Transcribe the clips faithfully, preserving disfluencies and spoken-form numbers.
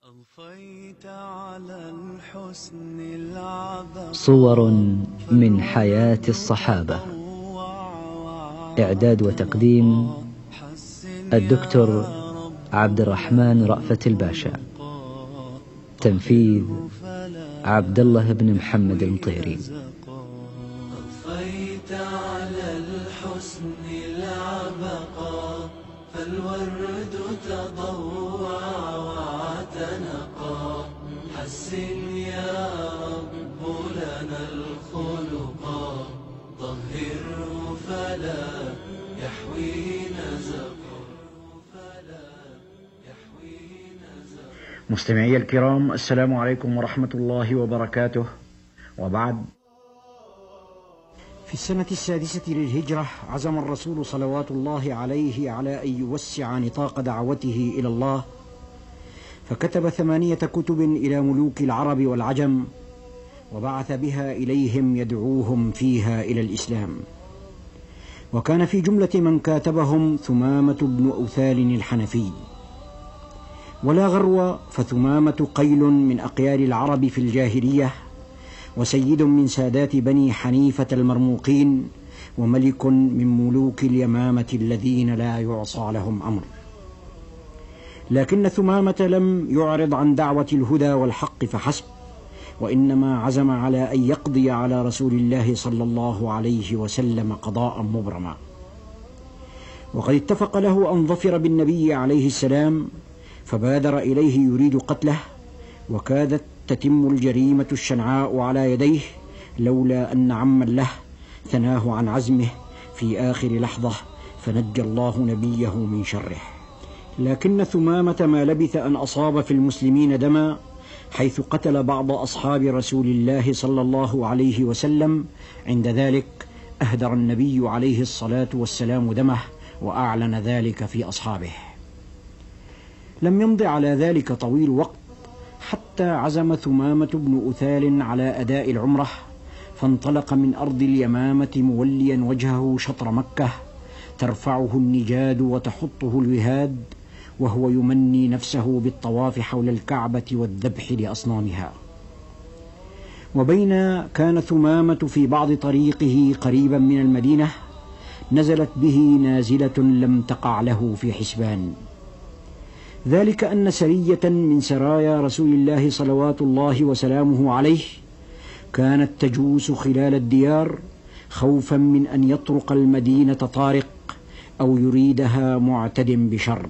صور من حياة الصحابة. إعداد وتقديم الدكتور عبد الرحمن رأفت الباشا. تنفيذ عبد الله بن محمد المطيري. أضفيت على الحسن العبقى، فالورد تضوع واعتنقا. حسن يا رب لنا الخلقا، طهره فلا يحوي نزقا. مستمعي الكرام، السلام عليكم ورحمة الله وبركاته، وبعد. في السنة السادسة للهجرة عزم الرسول صلوات الله عليه على أن يوسع نطاق دعوته إلى الله، فكتب ثمانية كتب إلى ملوك العرب والعجم، وبعث بها إليهم يدعوهم فيها إلى الإسلام. وكان في جملة من كاتبهم ثمامة بن أوثال الحنفي. ولا غرو، فثمامة قيل من أقيال العرب في الجاهلية، وسيد من سادات بني حنيفة المرموقين، وملك من ملوك اليمامة الذين لا يعصى لهم أمر. لكن ثمامة لم يعرض عن دعوة الهدى والحق فحسب، وإنما عزم على أن يقضي على رسول الله صلى الله عليه وسلم قضاء مبرما. وقد اتفق له أن ظفر بالنبي عليه السلام، فبادر إليه يريد قتله، وكادت تتم الجريمة الشنعاء على يديه، لولا أن عما له ثناه عن عزمه في آخر لحظة، فنجى الله نبيه من شره. لكن ثمامة ما لبث أن أصاب في المسلمين دما، حيث قتل بعض أصحاب رسول الله صلى الله عليه وسلم. عند ذلك أهدر النبي عليه الصلاة والسلام دمه، وأعلن ذلك في أصحابه. لم يمض على ذلك طويل وقت حتى عزم ثمامة بن أوثال على أداء العمرة، فانطلق من أرض اليمامة موليا وجهه شطر مكة، ترفعه النجاد وتحطه الوهاد، وهو يمني نفسه بالطواف حول الكعبة والذبح لأصنامها. وبين كان ثمامة في بعض طريقه قريبا من المدينة، نزلت به نازلة لم تقع له في حسبان، ذلك أن سرية من سرايا رسول الله صلوات الله وسلامه عليه كانت تجوس خلال الديار، خوفا من أن يطرق المدينة طارق أو يريدها معتد بشر.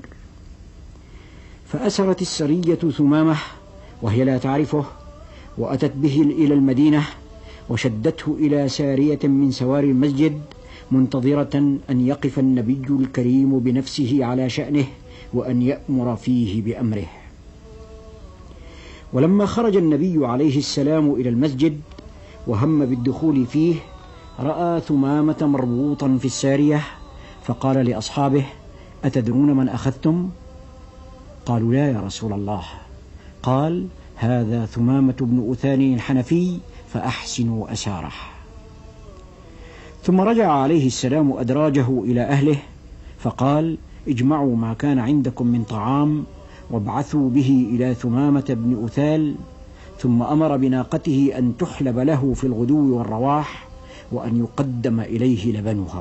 فأسرت السرية ثمامة وهي لا تعرفه، وأتت به إلى المدينة، وشدته إلى سارية من سواري المسجد، منتظرة أن يقف النبي الكريم بنفسه على شأنه، وأن يأمر فيه بأمره. ولما خرج النبي عليه السلام إلى المسجد وهم بالدخول فيه، رأى ثمامة مربوطا في السارية، فقال لأصحابه: أتدرون من أخذتم؟ قالوا: لا يا رسول الله. قال: هذا ثمامة بن أوثال الحنفي، فأحسنوا أساره. ثم رجع عليه السلام أدراجه إلى أهله، فقال: اجمعوا ما كان عندكم من طعام، وابعثوا به إلى ثمامة بن أوثال. ثم أمر بناقته أن تحلب له في الغدو والرواح، وأن يقدم إليه لبنها.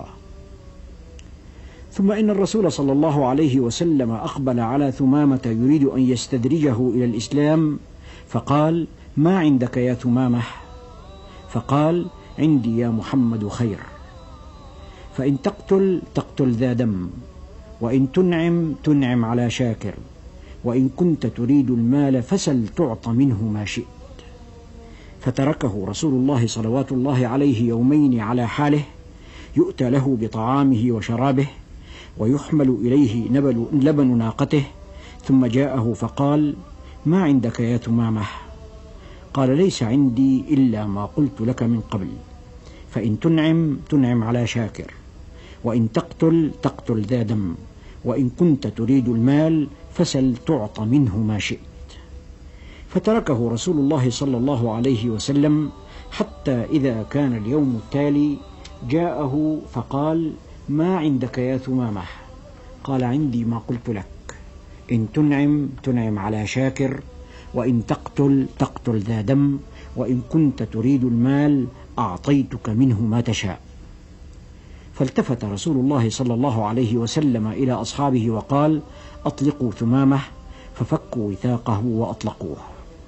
ثم إن الرسول صلى الله عليه وسلم أقبل على ثمامة يريد أن يستدرجه إلى الإسلام، فقال: ما عندك يا ثمامة؟ فقال: عندي يا محمد خير، فإن تقتل تقتل ذا دم، وإن تنعم تنعم على شاكر، وإن كنت تريد المال فسل تعط منه ما شئت. فتركه رسول الله صلوات الله عليه يومين على حاله، يؤتى له بطعامه وشرابه، ويحمل إليه نبل لبن ناقته. ثم جاءه فقال: ما عندك يا ثمامة؟ قال: ليس عندي إلا ما قلت لك من قبل، فإن تنعم تنعم على شاكر، وإن تقتل تقتل ذا دم، وإن كنت تريد المال فسل تعط منه ما شئت. فتركه رسول الله صلى الله عليه وسلم، حتى إذا كان اليوم التالي جاءه فقال: ما عندك يا ثمامة؟ قال: عندي ما قلت لك، إن تنعم تنعم على شاكر، وإن تقتل تقتل ذا دم، وإن كنت تريد المال أعطيتك منه ما تشاء. فالتفت رسول الله صلى الله عليه وسلم إلى أصحابه وقال: أطلقوا ثمامة، ففكوا وثاقه وأطلقوه.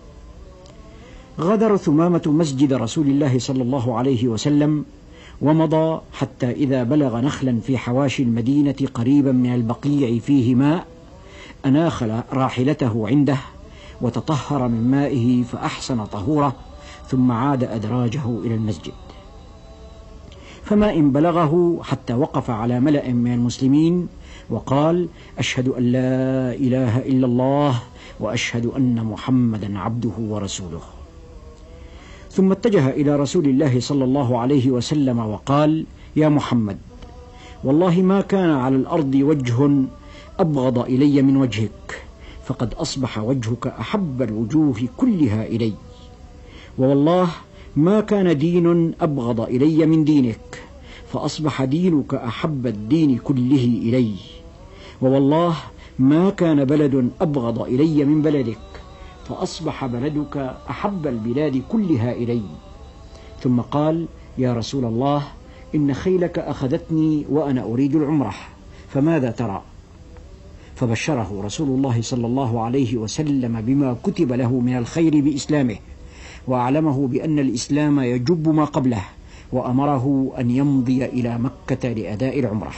غادر ثمامة مسجد رسول الله صلى الله عليه وسلم ومضى حتى إذا بلغ نخلا في حواشي المدينة قريبا من البقيع فيه ماء، أناخ راحلته عنده وتطهر من مائه فأحسن طهوره، ثم عاد أدراجه إلى المسجد. فما إن بلغه حتى وقف على ملأ من المسلمين وقال: أشهد أن لا إله إلا الله وأشهد أن محمدا عبده ورسوله. ثم اتجه إلى رسول الله صلى الله عليه وسلم وقال: يا محمد، والله ما كان على الأرض وجه أبغض إلي من وجهك، فقد أصبح وجهك أحب الوجوه كلها إلي، ووالله ما كان دين أبغض إلي من دينك، فأصبح دينك أحب الدين كله إلي، ووالله ما كان بلد أبغض إلي من بلدك، فأصبح بلدك أحب البلاد كلها إلي. ثم قال: يا رسول الله، إن خيلك أخذتني وأنا أريد العمرة، فماذا ترى؟ فبشره رسول الله صلى الله عليه وسلم بما كتب له من الخير بإسلامه، وأعلمه بأن الإسلام يجب ما قبله، وأمره أن يمضي إلى مكة لأداء العمرة.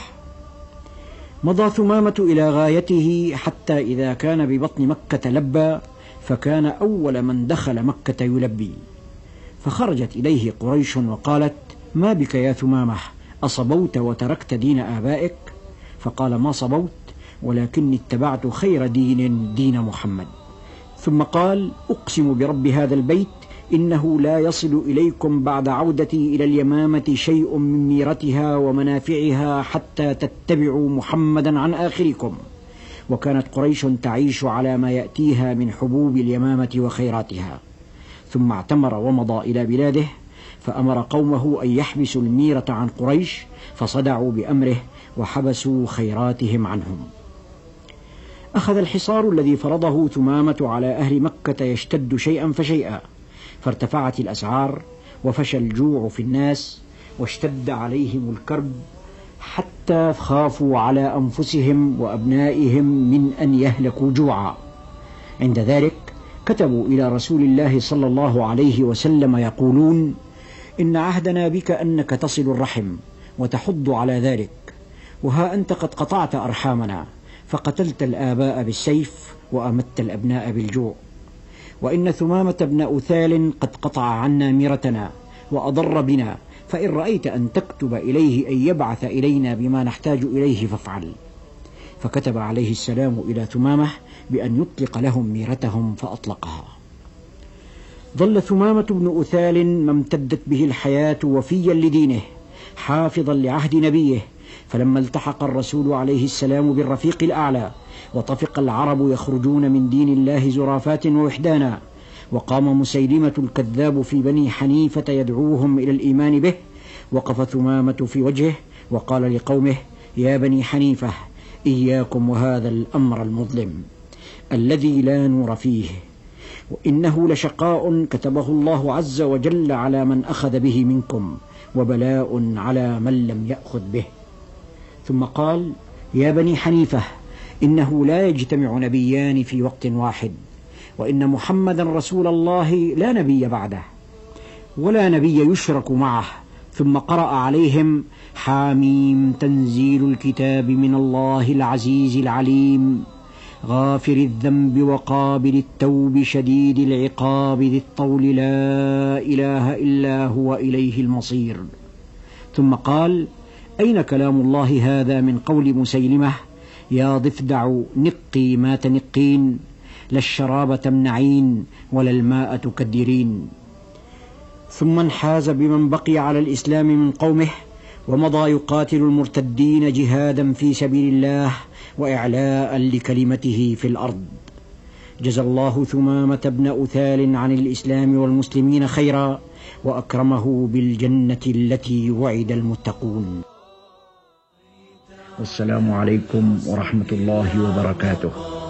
مضى ثمامة إلى غايته حتى إذا كان ببطن مكة لبى، فكان أول من دخل مكة يلبي. فخرجت إليه قريش وقالت: ما بك يا ثمامة، أصبوت وتركت دين آبائك؟ فقال: ما صبوت، ولكني اتبعت خير دين دين محمد. ثم قال: أقسم برب هذا البيت إنه لا يصل إليكم بعد عودتي إلى اليمامة شيء من ميرتها ومنافعها حتى تتبعوا محمدا عن آخركم. وكانت قريش تعيش على ما يأتيها من حبوب اليمامة وخيراتها. ثم اعتمر ومضى إلى بلاده، فأمر قومه أن يحبسوا الميرة عن قريش، فصدعوا بأمره وحبسوا خيراتهم عنهم. أخذ الحصار الذي فرضه ثمامة على أهل مكة يشتد شيئا فشيئا، فارتفعت الأسعار وفشى الجوع في الناس واشتد عليهم الكرب، حتى خافوا على أنفسهم وأبنائهم من أن يهلكوا جوعا. عند ذلك كتبوا إلى رسول الله صلى الله عليه وسلم يقولون: إن عهدنا بك أنك تصل الرحم وتحض على ذلك، وها أنت قد قطعت أرحامنا، فقتلت الآباء بالسيف وأمت الأبناء بالجوع. وإن ثمامة بن أثال قد قطع عنا ميرتنا وأضر بنا، فإن رأيت أن تكتب إليه أن يبعث إلينا بما نحتاج إليه فافعل. فكتب عليه السلام إلى ثمامة بأن يطلق لهم ميرتهم، فأطلقها. ظل ثمامة بن أثال ما امتدت به الحياة وفيا لدينه، حافظا لعهد نبيه. فلما التحق الرسول عليه السلام بالرفيق الأعلى، وطفق العرب يخرجون من دين الله زرافات ووحدانا، وقام مسيلمة الكذاب في بني حنيفة يدعوهم إلى الإيمان به، وقف ثمامة في وجهه وقال لقومه: يا بني حنيفة، إياكم وهذا الأمر المظلم الذي لا نور فيه، وإنه لشقاء كتبه الله عز وجل على من أخذ به منكم، وبلاء على من لم يأخذ به. ثم قال: يا بني حنيفة، إنه لا يجتمع نبيان في وقت واحد، وإن محمدا رسول الله لا نبي بعده ولا نبي يشرك معه. ثم قرأ عليهم: حاميم تنزيل الكتاب من الله العزيز العليم، غافر الذنب وقابل التوب شديد العقاب ذي الطول لا إله إلا هو إليه المصير. ثم قال: أين كلام الله هذا من قول مسيلمة: يا ضفدع نقي ما تنقين، لا الشراب تمنعين ولا الماء تكدرين. ثم انحاز بمن بقي على الإسلام من قومه، ومضى يقاتل المرتدين جهادا في سبيل الله وإعلاء لكلمته في الأرض. جزى الله ثمامة بن أثال عن الإسلام والمسلمين خيرا، وأكرمه بالجنة التي وعد المتقون. والسلام عليكم ورحمة الله وبركاته.